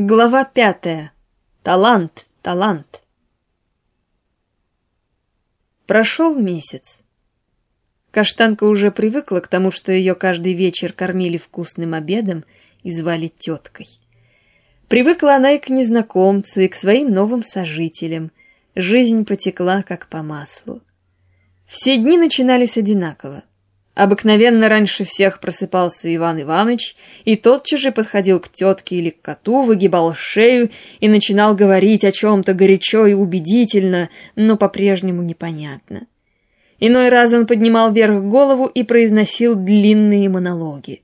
Глава 5. Талант, талант. Прошел месяц. Каштанка уже привыкла к тому, что ее каждый вечер кормили вкусным обедом и звали теткой. Привыкла она и к незнакомцу, и к своим новым сожителям. Жизнь потекла как по маслу. Все дни начинались одинаково. Обыкновенно раньше всех просыпался Иван Иваныч и тотчас же подходил к тетке или к коту, выгибал шею и начинал говорить о чем-то горячо и убедительно, но по-прежнему непонятно. Иной раз он поднимал вверх голову и произносил длинные монологи.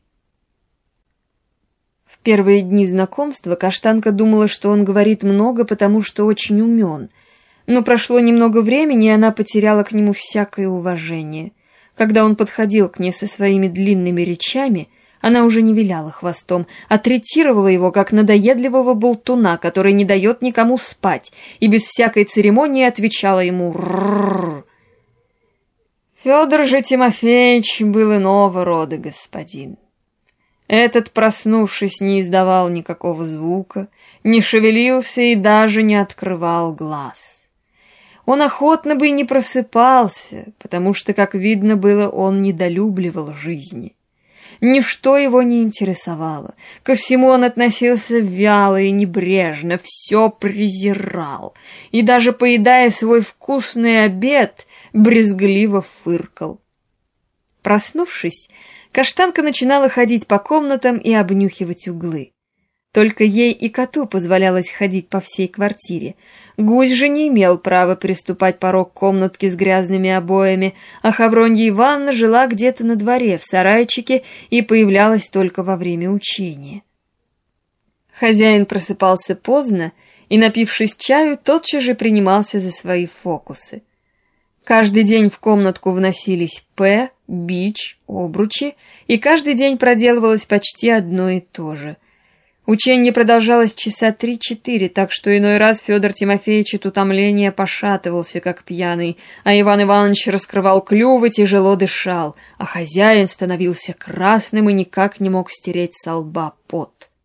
В первые дни знакомства Каштанка думала, что он говорит много, потому что очень умен, но прошло немного времени, и она потеряла к нему всякое уважение. Когда он подходил к ней со своими длинными речами, она уже не виляла хвостом, а третировала его, как надоедливого болтуна, который не дает никому спать, и без всякой церемонии отвечала ему «ррррр». Федор же Тимофеевич был иного рода господин. Этот, проснувшись, не издавал никакого звука, не шевелился и даже не открывал глаз. Он охотно бы и не просыпался, потому что, как видно было, он недолюбливал жизни. Ничто его не интересовало, ко всему он относился вяло и небрежно, все презирал, и даже поедая свой вкусный обед, брезгливо фыркал. Проснувшись, Каштанка начинала ходить по комнатам и обнюхивать углы. Только ей и коту позволялось ходить по всей квартире. Гусь же не имел права переступать порог комнатки с грязными обоями, а Хавронья Ивановна жила где-то на дворе, в сарайчике, и появлялась только во время учения. Хозяин просыпался поздно и, напившись чаю, тотчас же принимался за свои фокусы. Каждый день в комнатку вносились бич, обручи, и каждый день проделывалось почти одно и то же. Учение продолжалось часа 3-4, так что иной раз Федор Тимофеевич от утомления пошатывался, как пьяный, а Иван Иванович раскрывал клюв и тяжело дышал, а хозяин становился красным и никак не мог стереть со лба пот.